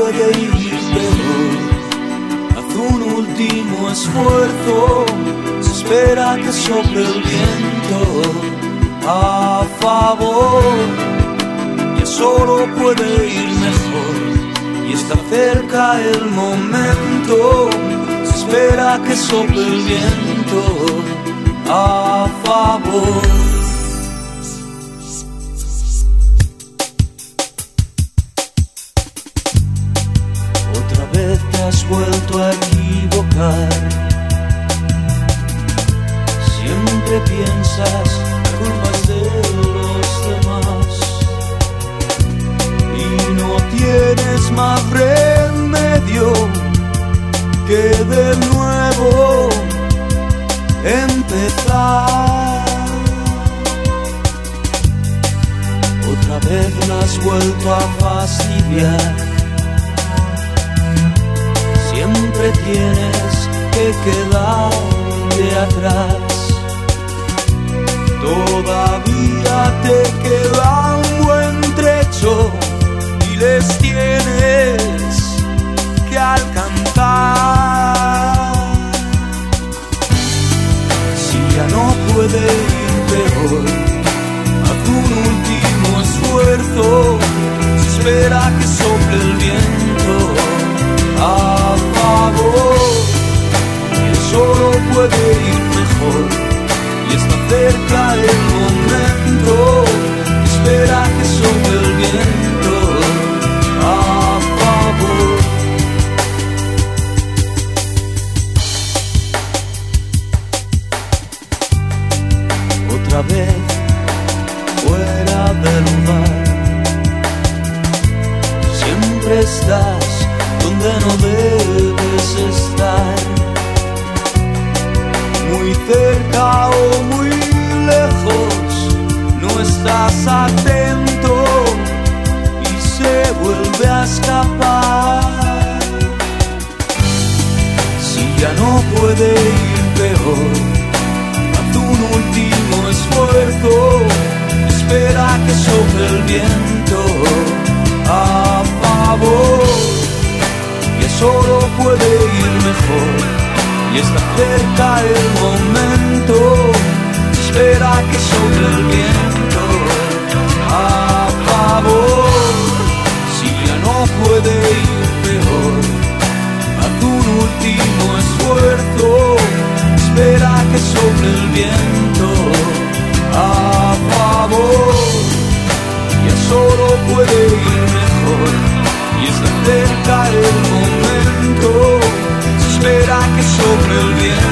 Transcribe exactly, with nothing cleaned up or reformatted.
puede ir peor. Haz un último esfuerzo, se espera que sople el viento a favor. Ya solo puede ir mejor y está cerca el momento. Se espera que sople el viento a favor. Otra vez te has vuelto a equivocar. Siempre piensas que culpas de los demás y no tienes más remedio que de nuevo empezar. Otra vez me has vuelto a fastidiar. Siempre tienes que quedarte atrás. Todavía te queda un buen trecho y les tienes que alcanzar. Si ya no puede ir peor, haz un último esfuerzo. Se espera que sople el viento a favor. Y solo puede ir mejor y está cerca el momento. Espera que sople el viento a favor. Otra vez fuera del lugar. Siempre estás donde no debes estar. Muy cerca o muy lejos, no estás atento y se vuelve a escapar. Si ya no puede ir peor, haz un último esfuerzo. Espera que sople el viento a favor. Que solo puede ir mejor y está cerca el momento. Espera que sople el viento a favor. Si ya no puede ir peor, haz un último esfuerzo. Espera que sople el viento a favor. Ya solo puede ir mejor y está cerca el momento. Espera que sople el viento